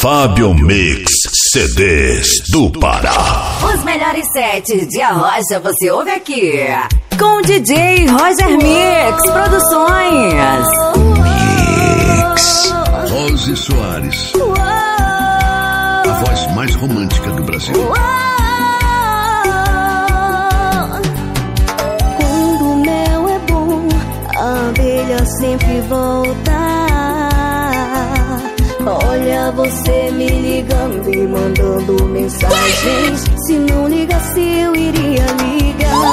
Fábio Mix CDs do Pará. Os melhores sets de Arrocha você ouve aqui com o DJ Roger Mix Produções. Mix. Rose Soares, a voz mais romântica do Brasil. Quando o mel é bom, a abelha sempre volta. Olha você me ligando e mandando mensagens. Se não ligasse eu iria ligar,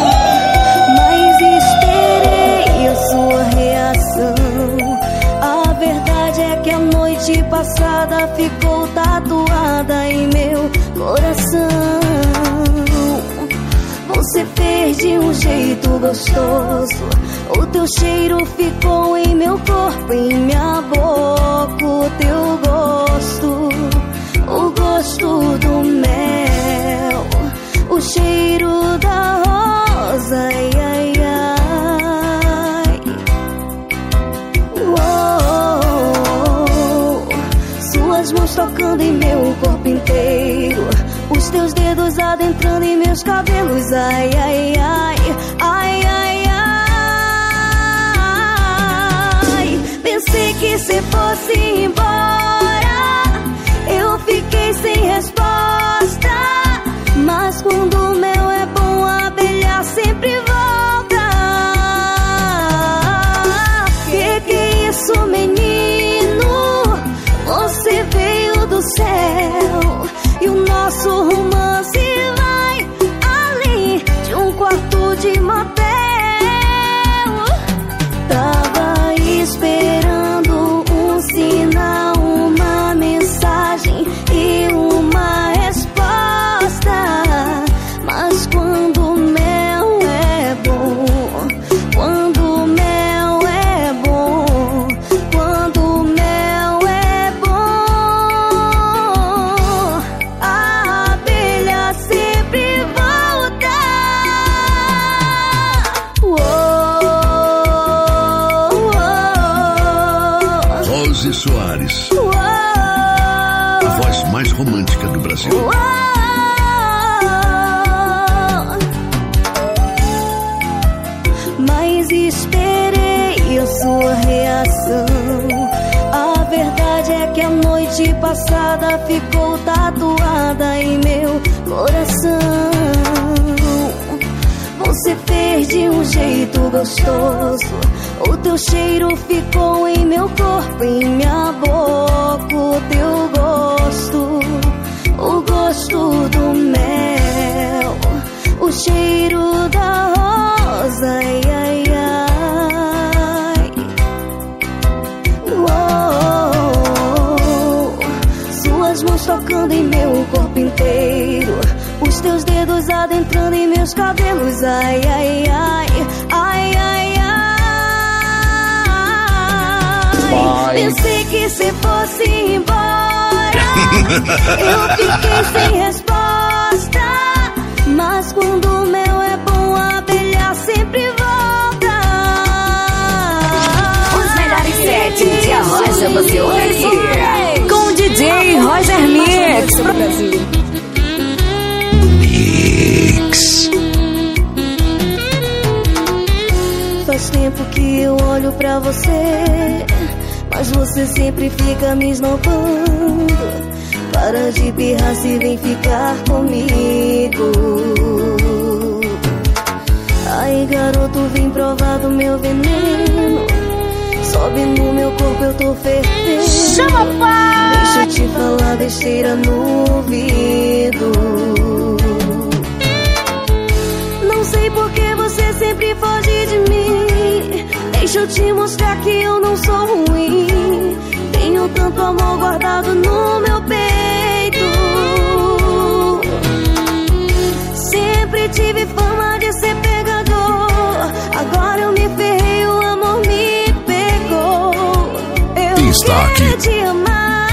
mas esperei a sua reação. A verdade é que a noite passada ficou tatuada em meu coração. Você fez de um jeito gostoso, o teu cheiro ficou em meu corpo, em minha boca. O teu gosto, o gosto do mel, o cheiro da rosa, ai, ai, ai. Suas mãos tocando em meu corpo inteiro, os teus dedos adentrando em meus cabelos, ai, ai, ai, ai, ai, ai. Pensei que se fosse embora, eu fiquei sem resposta. Mas quando o mel é bom, a abelha sempre volta. Que é isso, menino? Você veio do céu e o nosso romance vai além de um quarto de motel. Tava esperando um sinal, uma mensagem e uma resposta. Mas quando o mel é bom, quando o mel é bom, quando o mel é bom, a abelha sempre volta. Rose Soares, a voz mais romântica do Brasil. Mas esperei a sua reação. A verdade é que a noite passada ficou tatuada em meu coração. Você fez de um jeito gostoso, o teu cheiro ficou em meu corpo, em minha boca. O teu gosto, o gosto do mel, o cheiro da rosa, ai, ai, ai. Suas mãos tocando em meu corpo inteiro, os teus dedos adentrando em meus cabelos, ai, ai, ai, ai, ai, ai. Pensei que se fosse embora, eu fiquei sem resposta. Mas quando o mel é bom, a abelha sempre volta. Os melhores sets de Arrocha você ouve aqui com o DJ Roger Mix Brasil. Mix. Faz tempo que eu olho pra você, mas você sempre fica me esnobando. Para de birrar se vem ficar comigo. Ai, garoto, vem provar do meu veneno. Sobe no meu corpo, eu tô fervendo. Chama, pai! Deixa eu te falar besteira no ouvido. Não sei por que você sempre foge de mim. Deixa eu te mostrar que eu não sou ruim. Tenho tanto amor guardado no meu peito. Sempre tive fama de ser pegador. Agora eu me ferrei, o amor me pegou. Eu Está aqui. quero te amar.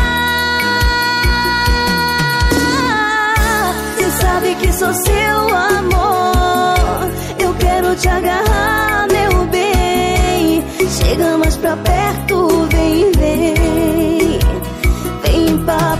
Você sabe que sou seu amor. Eu quero te agarrar, meu bem. Chega mais pra perto, vem, vem. Vem para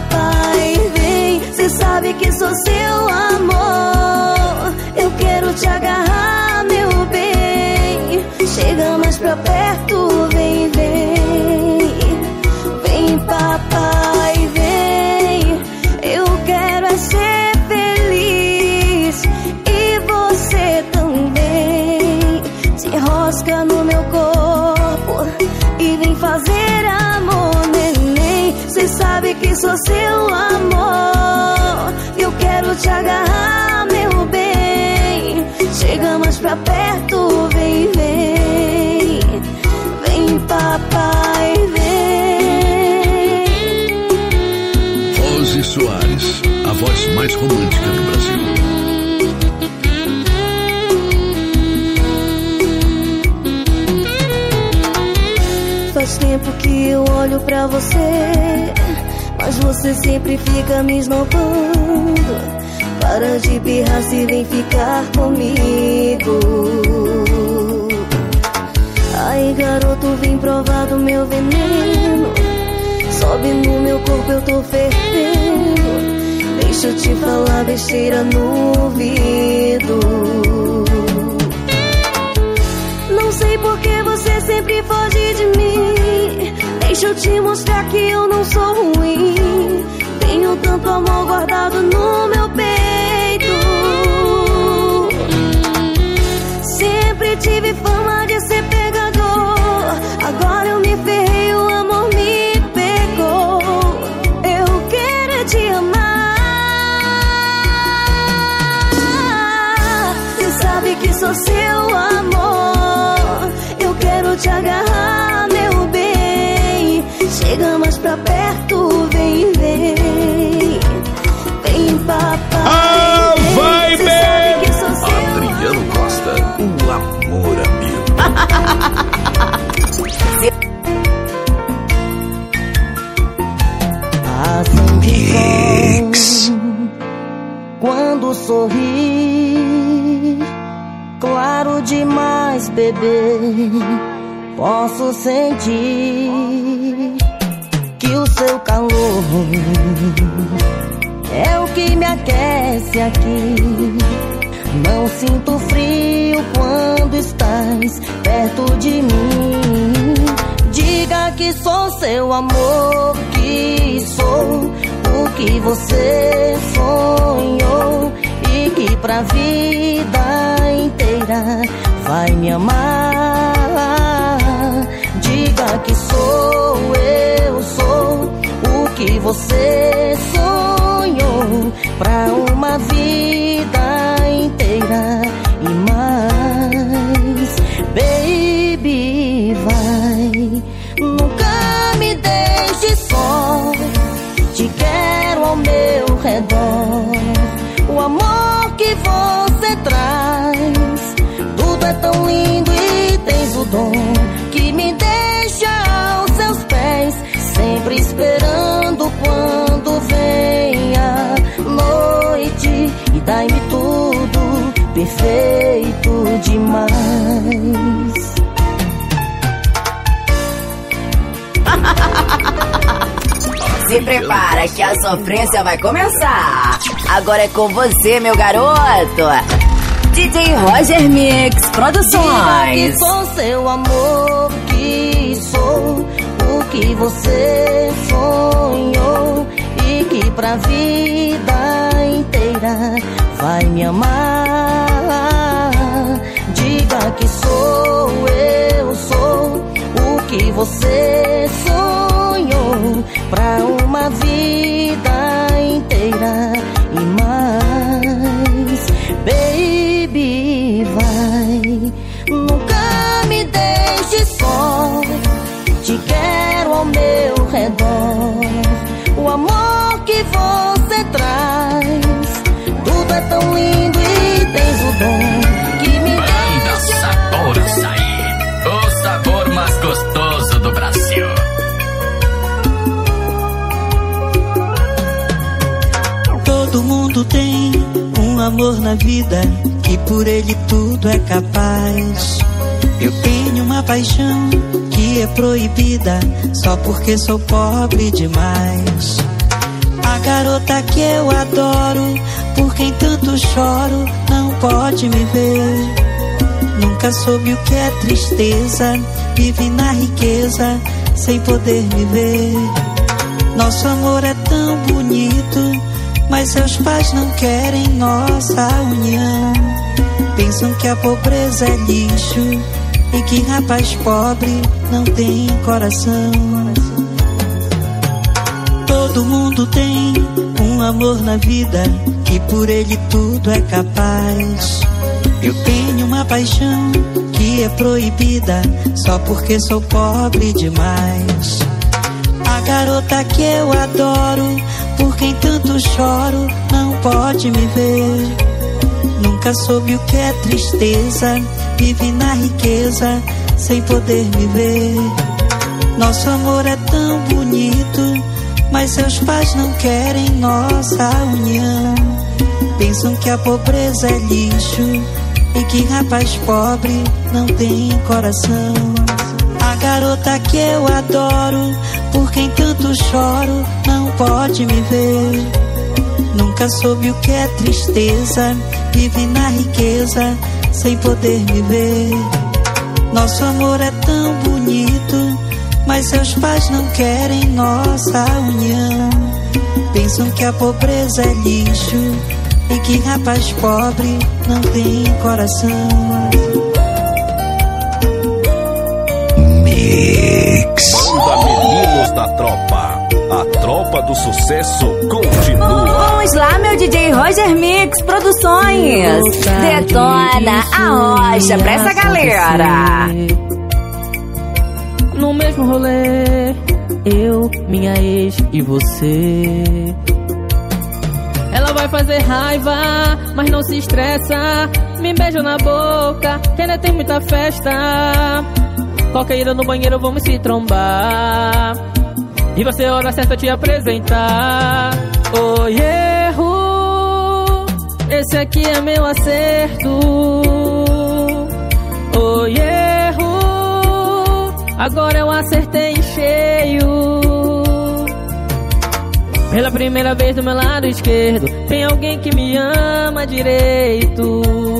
que sou seu amor. Eu quero te agarrar, meu bem. Chega mais pra perto, vem, vem. Vem, papai, vem. Eu quero é ser feliz e você também. Se enrosca no meu corpo e vem fazer amor, neném. Cê sabe que sou seu amor. Eu quero te agarrar, meu bem. Chega mais pra perto, vem, vem. Vem, papai, vem. Rose Soares, a voz mais romântica do Brasil. Faz tempo que eu olho pra você, mas você sempre fica me esnobando. Para de birrar se vem ficar comigo. Ai, garoto, vem provar do meu veneno. Sobe no meu corpo, eu tô fervendo. Deixa eu te falar besteira no ouvido. Não sei por que você sempre foge de mim. Deixa eu te mostrar que eu não sou ruim. Tenho tanto amor guardado no meu peito. Sempre tive fama de ser pegador. Agora eu me ferrei, o amor me pegou. Eu quero te amar. Você sabe que sou seu amor. Eu quero te agarrar, meu bem. Chega mais pra perto, vem, vem. Vem, papai. Ah, vai, vem. Adriano Costa, um amor amigo. Mix. Quando sorri, claro demais, bebê. Posso sentir que o seu calor é o que me aquece aqui. Não sinto frio quando estás perto de mim. Diga que sou seu amor, que sou o que você sonhou e que pra vida inteira vai me amar. Diga que eu sou o que você sonhou pra uma vida inteira e mais. Baby, vai, nunca me deixe só. Te quero ao meu redor. O amor que você traz, tudo é tão lindo e tens o dom que me deixa aos seus pés, sempre esperando quando vem a noite e dai-me tudo perfeito demais. Se prepara que a sofrência vai começar. Agora é com você, meu garoto. DJ Roger Mix Produções. Que sou seu amor, que sou o que você sonhou e que pra vida inteira vai me amar. Diga que eu sou o que você sonhou pra uma vida inteira e mais. Baby, vai, nunca me deixe só. Te quero ao meu redor. O amor que você traz, tudo é tão lindo e tens o dom que me Banda Sabor Açaí, o sabor mais gostoso do Brasil. Todo mundo tem um amor na vida que por ele tudo é capaz. Eu tenho uma paixão que é proibida só porque sou pobre demais. A garota que eu adoro, por quem tanto choro, não pode me ver. Nunca soube o que é tristeza, vive na riqueza, sem poder me ver. Nosso amor é tão bonito, mas seus pais não querem nossa união. Pensam que a pobreza é lixo e que rapaz pobre não tem coração. Todo mundo tem um amor na vida, que por ele tudo é capaz. Eu tenho uma paixão que é proibida, só porque sou pobre demais. A garota que eu adoro, por quem tanto choro, não pode me ver. Nunca soube o que é tristeza, vive na riqueza, sem poder me ver. Nosso amor é tão bonito, mas seus pais não querem nossa união. Pensam que a pobreza é lixo e que rapaz pobre não tem coração. A garota que eu adoro, por quem tanto choro, não pode me ver. Nunca soube o que é tristeza, vive na riqueza, sem poder me ver. Nosso amor é tão bonito, mas seus pais não querem nossa união. Pensam que a pobreza é lixo e que rapaz pobre não tem coração. Mix. Banda Meninos da Tropa. A tropa do sucesso continua. Vamos lá, meu DJ Roger Mix Produções. Detona a rocha pra essa galera. No mesmo rolê, eu, minha ex e você. Ela vai fazer raiva, mas não se estressa. Me beija na boca, que ainda tem muita festa. Qualquer ida no banheiro vamos se trombar. E vai ser hora certa te apresentar. Oi, erro, esse aqui é meu acerto. Oi, erro, agora eu acertei em cheio. Pela primeira vez do meu lado esquerdo tem alguém que me ama direito.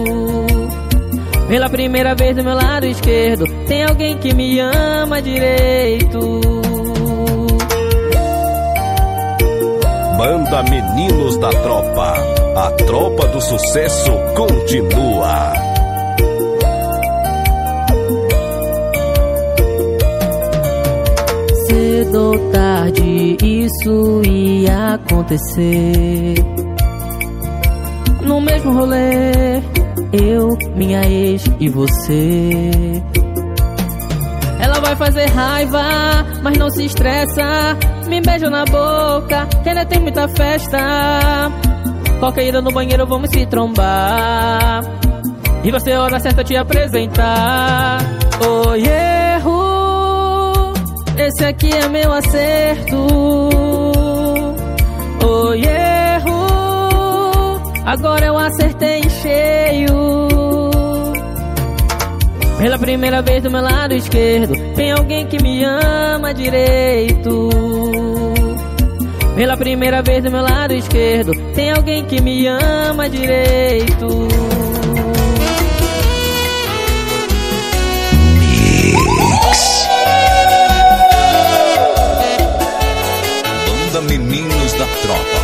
Pela primeira vez do meu lado esquerdo tem alguém que me ama direito. Banda Meninos da Tropa. A tropa do sucesso continua. Cedo ou tarde isso ia acontecer. No mesmo rolê, eu, minha ex e você. Ela vai fazer raiva, mas não se estressa. Me beija na boca, que ainda tem muita festa. Qualquer ida no banheiro vamos se trombar. E vai ser hora certa te apresentar. Oi, erro, esse aqui é meu acerto. Oi, erro, agora eu acertei em cheio. Pela primeira vez do meu lado esquerdo tem alguém que me ama direito. Pela primeira vez do meu lado esquerdo tem alguém que me ama direito. Mix. Banda Meninos da Tropa.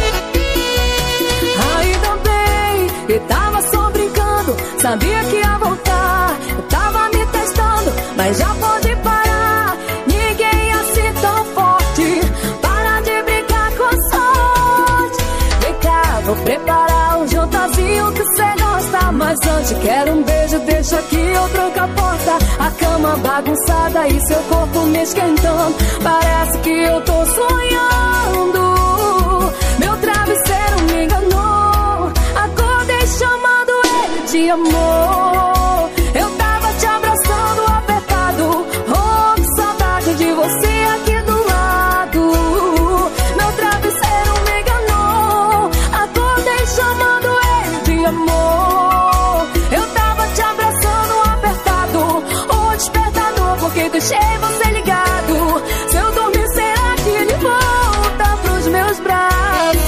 Ainda bem que tava só brincando, sabia que ia voltar. Eu tava me testando, mas já pode parar. Ninguém assim tão forte, para de brincar com sorte. Vem cá, vou preparar um jantarzinho que cê gosta. Mas antes quero um beijo, deixa que eu tranco a porta. A cama bagunçada e seu corpo me esquentando. Parece que eu tô sonhando. Meu travesseiro me enganou. Acordei chamando ele de amor. Eu tava te abraçando apertado. Oh, que saudade de você aqui do lado. Meu travesseiro me enganou. Acordei chamando ele de amor. Eu tava te abraçando apertado. Oh, despertador, porque deixei você ligado. Se eu dormir, será que ele volta pros meus braços?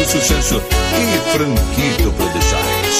sucesso e Franquito Produções.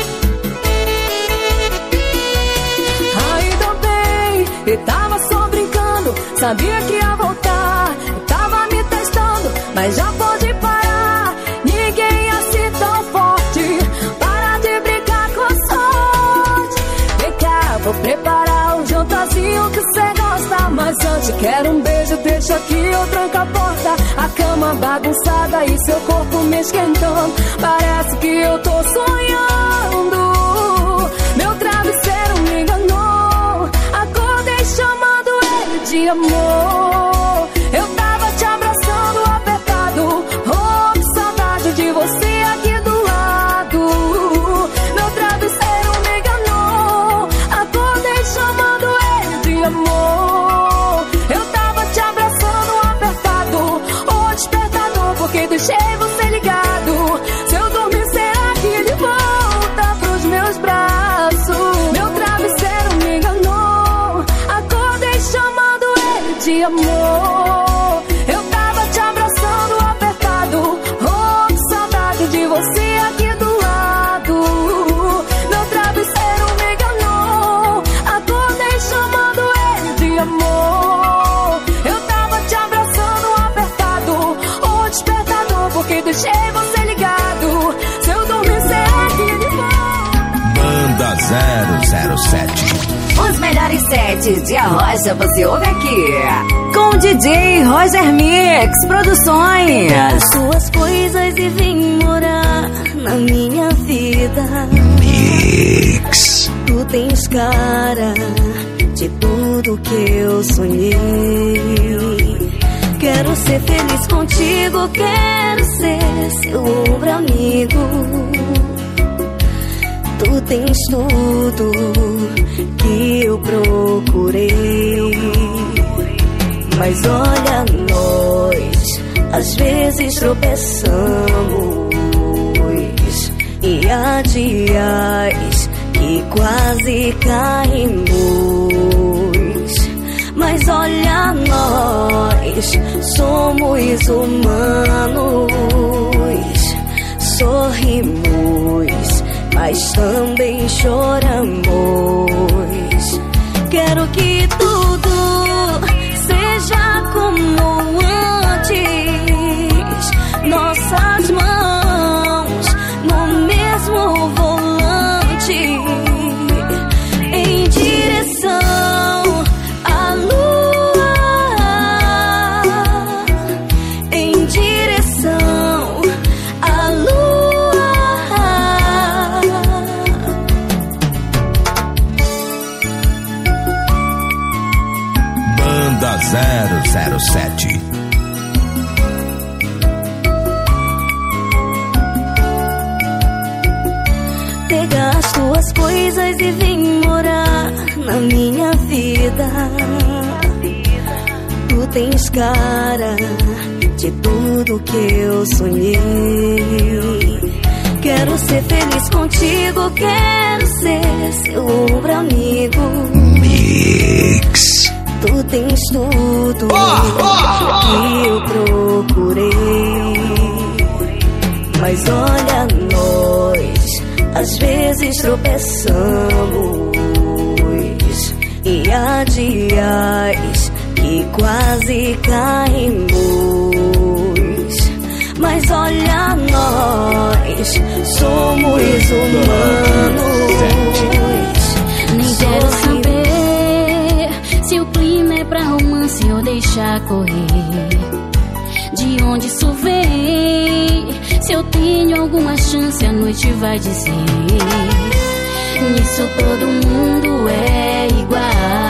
Ainda bem, eu tava só brincando, sabia que ia voltar, eu tava me testando, mas já pode parar. Ninguém assim tão forte, para de brincar com sorte. Vem cá, vou preparar um jantarzinho que cê gosta, mas antes quero um beijo, deixa aqui eu tranco a porta. A cama bagunçada e seu corpo me esquentando, parece que eu tô sonhando. Meu travesseiro me enganou, acordei chamando ele de amor. Eu tava te abraçando apertado, oh, que saudade de você aqui do lado. Meu travesseiro me enganou, acordei chamando ele de amor. Eu tava te abraçando apertado, oh, despertador, porque deixei você ligado. Se eu dormir será que ele volta pros meus braços? Meu travesseiro me enganou, acordei chamando ele de amor. Eu tava te abraçando apertado, oh, que saudade de você aqui do lado. Meu travesseiro me enganou, acordei chamando ele de amor. Eu tava te abraçando apertado, oh, despertador, porque deixei você ligado. Se eu dormir será que ele volta? Banda 007. Os melhores sets de Arrocha você ouve aqui, com o DJ Roger Mix Produções. Suas coisas e vem morar na minha vida. Mix. Tu tens cara de tudo que eu sonhei. Quero ser feliz contigo, quero ser seu ombro amigo. Tu tens tudo que eu procurei. Mas olha, nós às vezes tropeçamos e há dias que quase caímos. Mas olha, nós somos humanos, sorrimos, mas também choramos. Quero que tudo seja como antes, nossas mãos no mesmo volante, em direção à lua, em direção à lua. Banda 007. Pega as tuas coisas e vem morar na minha vida. Tu tens cara de tudo que eu sonhei. Quero ser feliz contigo, quero ser seu ombro amigo. Mix. Tu tens tudo que eu procurei. Mas olha, nós às vezes tropeçamos e há dias que quase caímos. Mas olha, nós somos humanos. Nem quero saber se o clima é pra romance ou deixar correr. De onde isso vem? Se eu tenho alguma chance, a noite vai dizer. Nisso todo mundo é igual.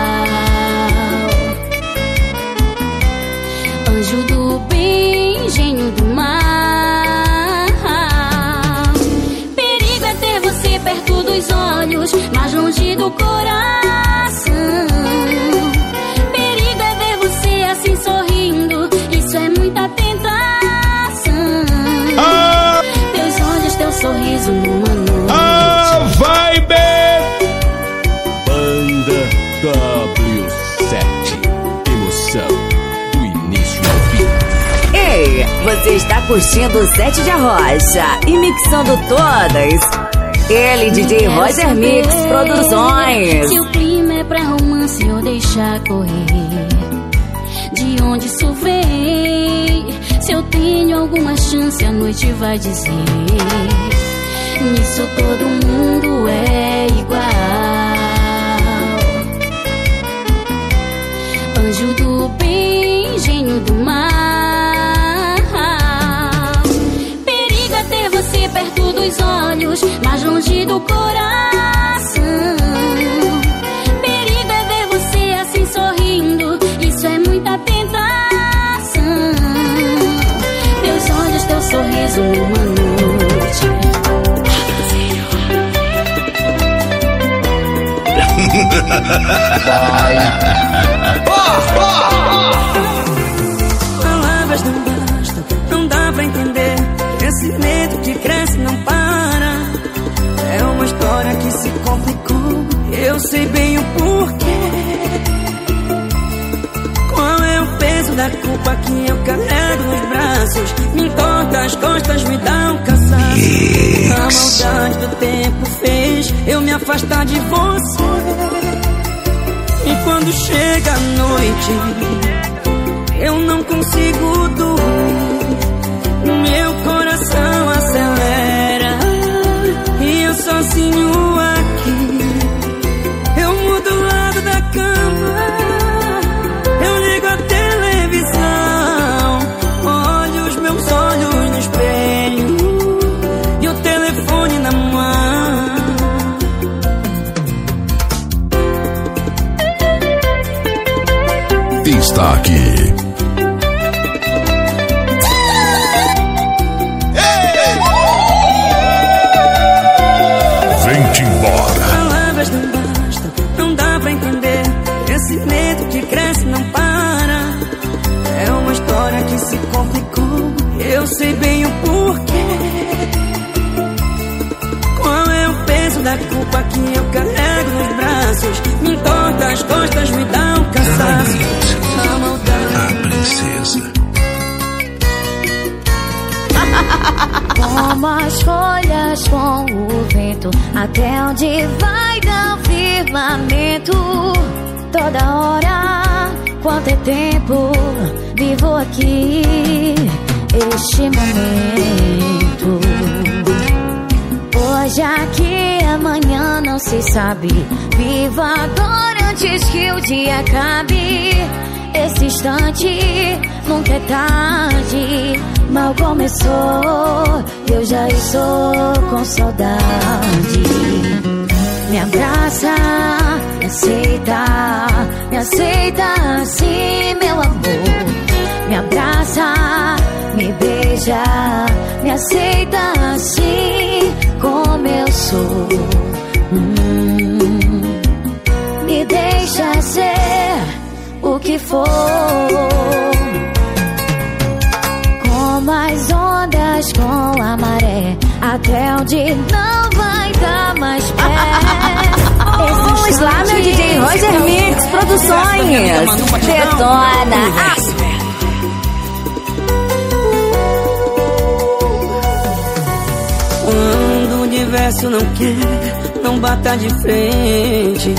Anjo do bem, gênio do mal. Perigo é ter você perto dos olhos, mas longe do coração. Perigo é ver você assim sorrindo, isso é muita tentação. Teus olhos, teu sorriso numa noite. Vai bem! Banda W7. Emoção do início ao fim. Ei, Você está curtindo o set de Arrocha e mixando todas. Ele, DJ Roger Mix Produções. Se o clima é pra romance ou deixar correr, de onde isso vem? Se eu tenho alguma chance, a noite vai dizer. Nisso todo mundo é igual. Anjo do bem, gênio do mal. Perigo é ter você perto dos olhos, mas longe do coração. Perigo é ver você assim sorrindo, isso é muita tentação. Teus olhos, teu sorriso numa noite. Palavras não bastam, não dá pra entender. Esse medo que cresce não para. É uma história que se complicou, eu sei bem o porquê. Qual é o peso da culpa que eu carrego nos braços? Me entorta as costas, me dá um cansaço. A maldade do tempo fez eu me afastar de você. E quando chega a noite, eu não consigo dormir. Meu coração acelera e eu sozinho aqui. Eu mudo o lado da cama, eu ligo a televisão, olho os meus olhos no espelho e o telefone na mão. Está aqui. Vem-te embora. Palavras não bastam, não dá pra entender. Esse medo que cresce não para. É uma história que se complicou, eu sei bem o porquê. Qual é o peso da culpa que eu carrego nos braços? Me entorta as costas, me dá um cansaço. A princesa. Como as folhas com o vento, até onde vai dar o firmamento. Toda hora, quanto é tempo, vivo aqui, este momento. Hoje aqui, amanhã não se sabe. Viva agora antes que o dia acabe. Esse instante nunca é tarde. Mal começou, eu já estou com saudade. Me abraça, me aceita assim, meu amor. Me abraça, me beija, me aceita assim como eu sou. Me deixa ser o que for. Como as ondas com a maré, até onde não vai dar mais pé. Vamos lá, meu DJ Roger Mix Produções. Detona. Quando o universo não quer, não bata de frente.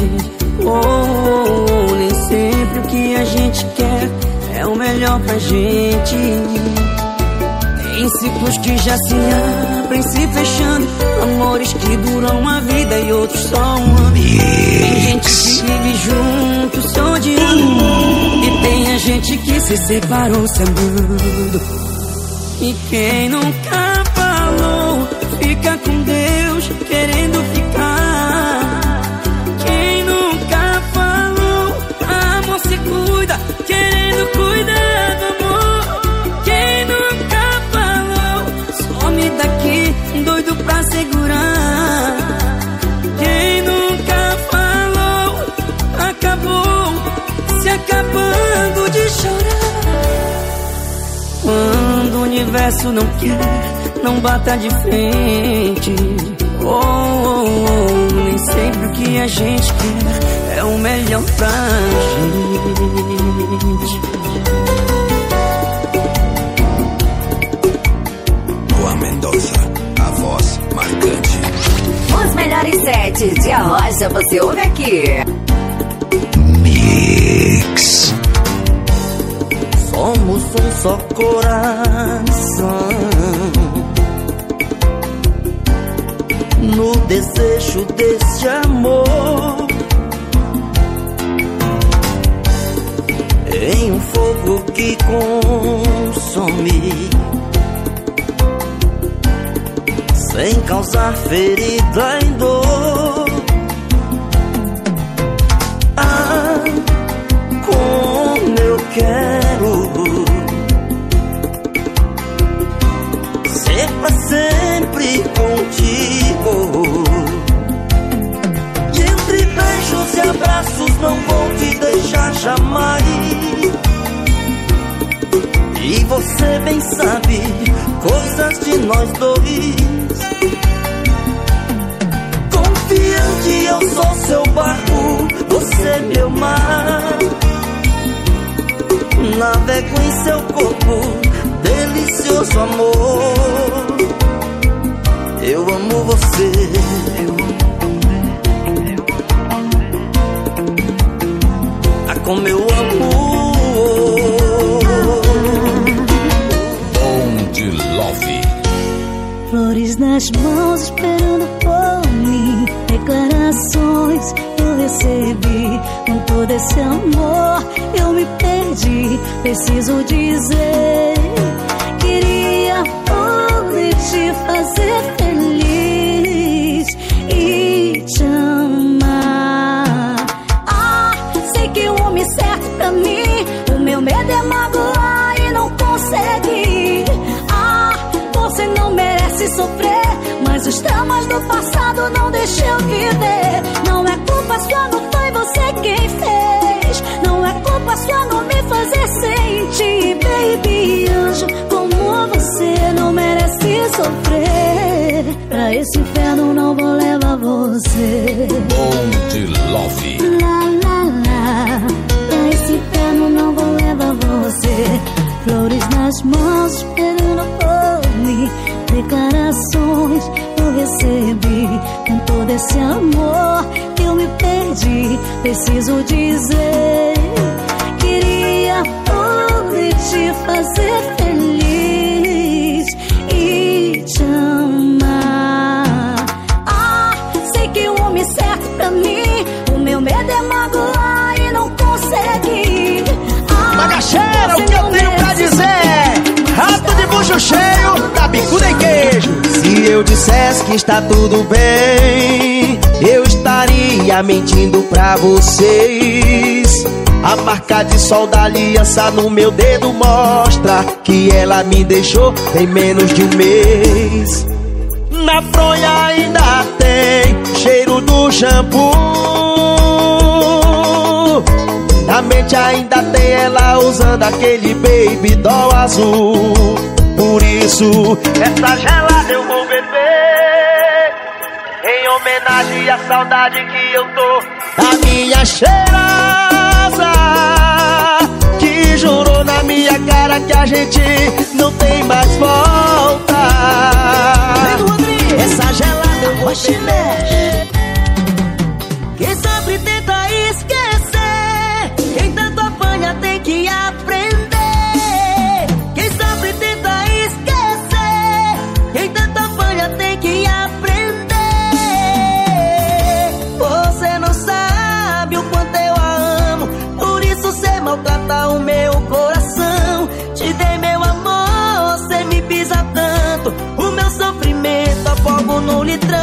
Nem sempre o que a gente quer é o melhor pra gente. Tem ciclos que já se abrem, se fechando. Amores que duram uma vida e outros só um ano. Tem gente que vive junto, se odiando, e tem a gente que se separou se amando. E quem nunca falou, fica com Deus, querendo ficar. Quem nunca falou, amor se cuida, querendo cuidar do amor. Quem nunca falou, some daqui, doido pra segurar. Quem nunca falou, acabou se acabando de chorar. Quando o universo não quer, não bata de frente. Nem sempre o que a gente quer é o melhor pra gente. aqui. Mix. Somos um só coração, no desejo desse amor, em um fogo que consome, sem causar ferida em dor. Ah, como eu quero ser pra sempre contigo, e entre beijos e abraços não vou te deixar jamais. E você bem sabe coisas de nós dois. Confiante, eu sou seu barco, você meu mar. Navego em seu corpo, delicioso amor. Eu amo você. Ah, como eu amo. Flores nas mãos esperando por mim, declarações eu recebi. Com todo esse amor eu me perdi. Preciso dizer, queria poder te fazer feliz e te amar. Ah, sei que o homem certo pra mim, o meu medo é magoar e não conseguir. Você não merece sofrer, mas os traumas do passado não deixam eu viver. Não é culpa sua, não foi você quem fez. Não é culpa sua não me fazer sentir. Baby, anjo como você não merece sofrer. Pra esse inferno não vou levar você. Onde love. Lá, lá, lá. Pra esse inferno não vou levar você. Flores nas mãos esperando por mim, declarações eu recebi. Com todo esse amor eu me perdi. Preciso dizer, queria poder te fazer feliz e te amar. Ah, sei que o homem certo pra mim, o meu medo é magoar e não conseguir. Bagacheira, o que eu tenho pra dizer? Rato de bucho cheio, da bicuda em queijo. Se eu dissesse que está tudo bem, eu estaria mentindo pra vocês. A marca de sol da aliança no meu dedo mostra que ela me deixou tem menos de um mês. Na fronha ainda tem cheiro do shampoo. Na mente ainda tem ela usando aquele baby doll azul. Por isso, essa gelada eu vou beber, em homenagem à saudade que eu tô da minha cheirosa, que jurou na minha cara que a gente não tem mais volta. Essa gelada eu vou beber. Quem sempre tenta esquecer, quem tanto apanha tem que aprender. Quem sempre tenta esquecer, quem tanto apanha tem que aprender. Você não sabe o quanto eu a amo, por isso você maltrata o meu coração. Te dei meu amor, você me pisa tanto, o meu sofrimento afogo no litrão.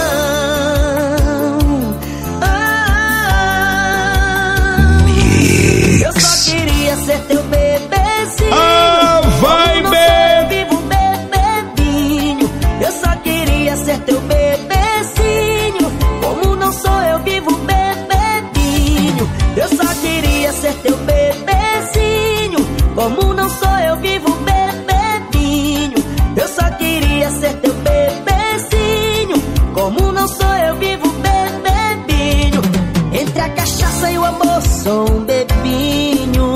Eu só queria ser teu bebezinho. Vai, bebê! Vivo bebedinho. Eu só queria ser teu bebezinho. Como não sou, eu vivo bebedinho. Eu só queria ser teu bebezinho. Como não sou, eu vivo bebedinho. Eu só queria ser teu bebezinho. Como não sou, eu vivo bebedinho. Entre a cachaça e o amor sou um bebinho.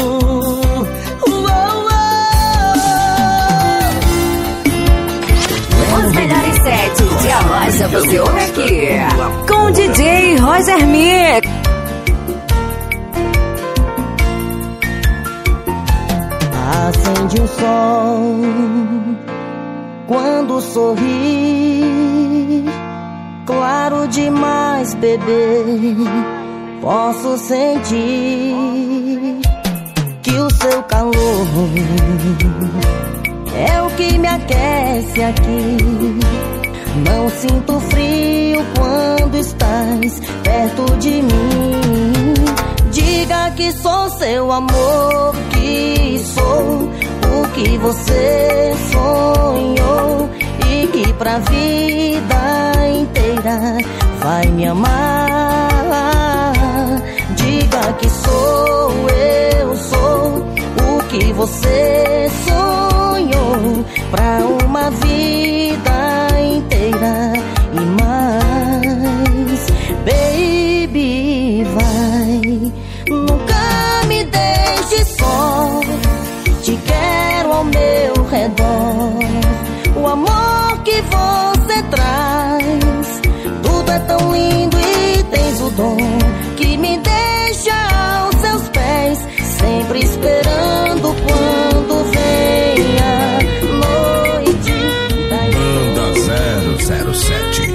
Os melhores sets de Arrocha você ouve aqui com DJ Roger Mix. acende um sol quando sorri. Claro demais, bebê, posso sentir que o seu calor é o que me aquece aqui. Não sinto frio quando estás perto de mim. Diga que sou seu amor, que sou o que você sonhou e que pra vida inteira vai me amar. Diga que eu sou o que você sonhou pra uma vida inteira e mais. Baby, vai, nunca me deixe só. Te quero ao meu redor. O amor que você traz, tudo é tão lindo e tens o dom que me deixa aos seus pés, sempre esperando quando venha noite. Banda 007.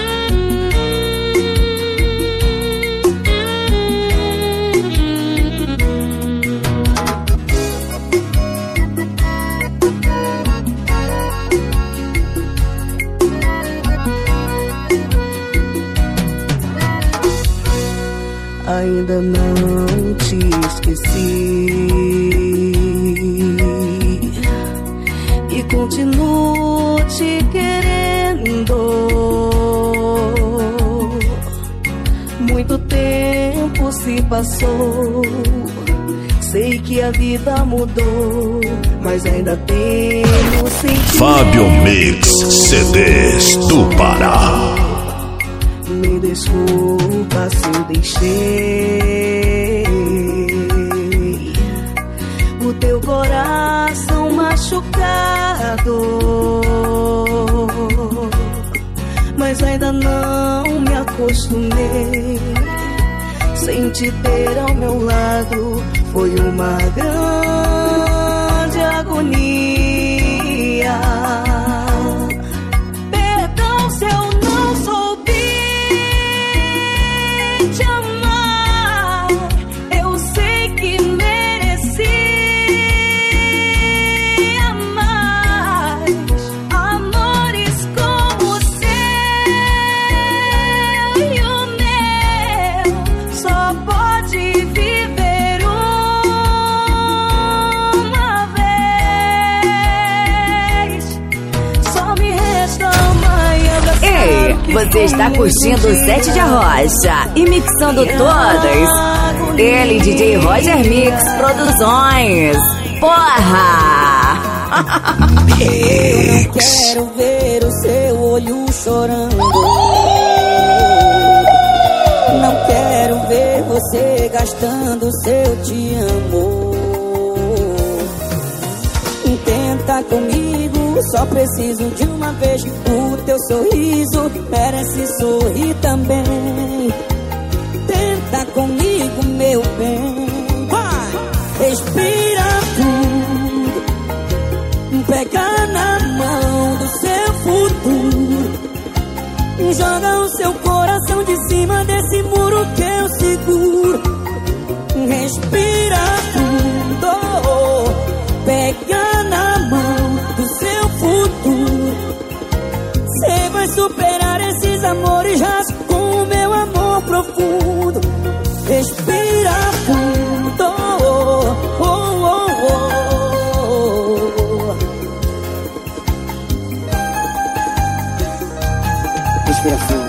Ainda não te esqueci e continuo te querendo. Muito tempo se passou, sei que a vida mudou, mas ainda tenho sentimento. Fábio Mix CDs do Pará. Me desculpa se eu deixei o teu coração machucado, mas ainda não me acostumei. Sem te ter ao meu lado foi uma grande agonia. Perdão se eu não soube te amar, eu sei que mereci mais amores como o seu e o meu. Só pode viver uma vez. Só me resta uma e abraçar. Ei, você está curtindo o Set de Arrocha e mixando todas. Ele, DJ Roger Mix Produções. Porra! Eu não quero ver o seu olho chorando. Não quero ver você gastando seu te amo. Tenta comigo, só preciso de uma vez. O teu sorriso merece sorrir também. Tenta comigo, meu bem. Vai! Respira fundo, pega na mão do seu futuro. Joga o seu coração de cima desse muro que eu seguro. Respira fundo, pega na mão do seu futuro. Cê vai superar esses amores rasos com o meu amor profundo. Respira fundo, oh, oh, oh, oh. Respira fundo.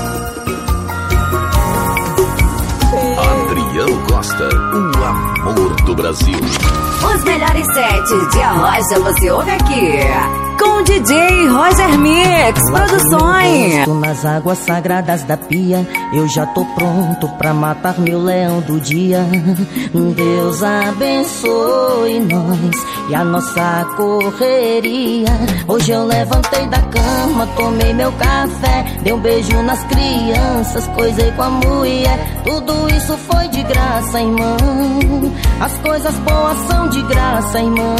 Adriano Costa, o amor do Brasil. Os melhores sets de Arrocha você ouve aqui. com o DJ Roger Mix Produções. Nas águas sagradas da pia, eu já tô pronto pra matar meu leão do dia. Deus abençoe nós e a nossa correria. Hoje eu levantei da cama, tomei meu café, dei um beijo nas crianças, coisei com a mulher. Tudo isso foi de graça, irmão. As coisas boas são de graça, irmão.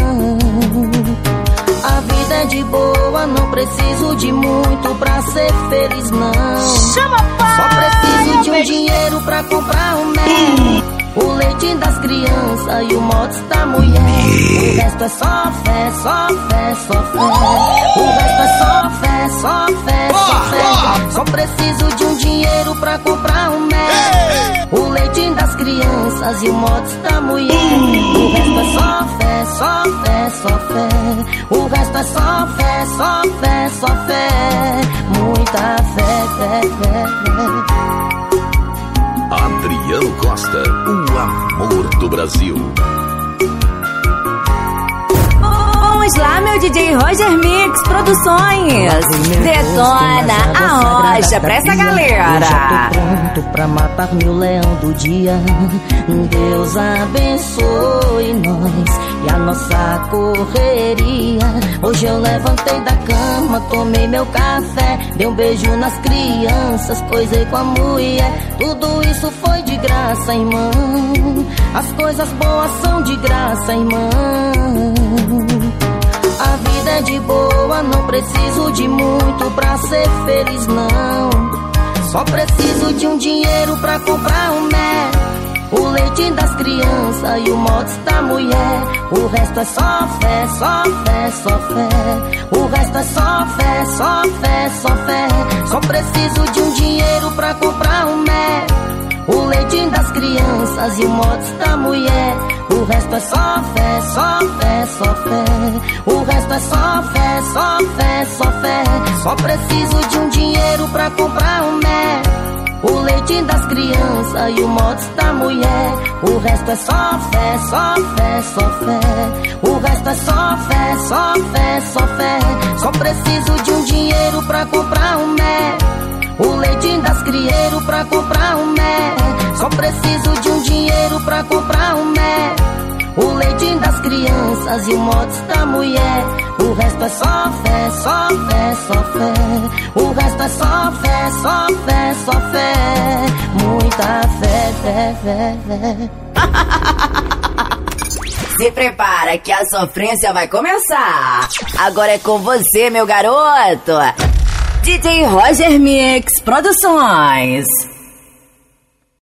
A vida é de boa, não preciso de muito pra ser feliz, não. Chama, pai! Só preciso de um dinheiro pra comprar um mel, o leite das crianças e o motos da mulher. O resto é só fé, só fé, só fé. O resto é só fé, só fé, só fé. Só preciso de um dinheiro pra comprar um mel, o leite das crianças e o motos da mulher. O resto é só fé, só fé, só fé. O resto é só fé, só fé, só fé. Muita fé, fé, fé, fé. Adriano Costa, o amor do Brasil. Vamos lá, meu DJ Roger Mix Produções. Detona a rocha pra essa galera. Eu já tô pronto pra matar meu leão do dia. Deus abençoe nós e a nossa correria. Hoje eu levantei da cama, tomei meu café, dei um beijo nas crianças, coisei com a mulher. Tudo isso foi de graça, irmão. As coisas boas são de graça, irmão. A vida é de boa, não preciso de muito pra ser feliz, não. Só preciso de um dinheiro pra comprar um mel, o leite das crianças e o motos da mulher. O resto é só fé, só fé, só fé. O resto é só fé, só fé, só fé. Só preciso de um dinheiro pra comprar um mel, o leite das crianças e o motos da mulher. O resto é só fé, só fé, só fé. O resto é só fé, só fé, só fé. Só preciso de um dinheiro pra comprar um mel, o leite das crianças e o motos da mulher. O resto é só fé, só fé, só fé. O resto é só fé, só fé, só fé. Só preciso de um dinheiro pra comprar um mel, o leite das crianças pra comprar um mel. Só preciso de um dinheiro pra comprar um mel, o leite das crianças e o motos da mulher. O resto é só fé, só fé, só fé. O resto é só fé, só fé, só fé. Muita fé, fé, fé, fé. Se prepara que a sofrência vai começar. Agora é com você, meu garoto. DJ Roger Mix Produções.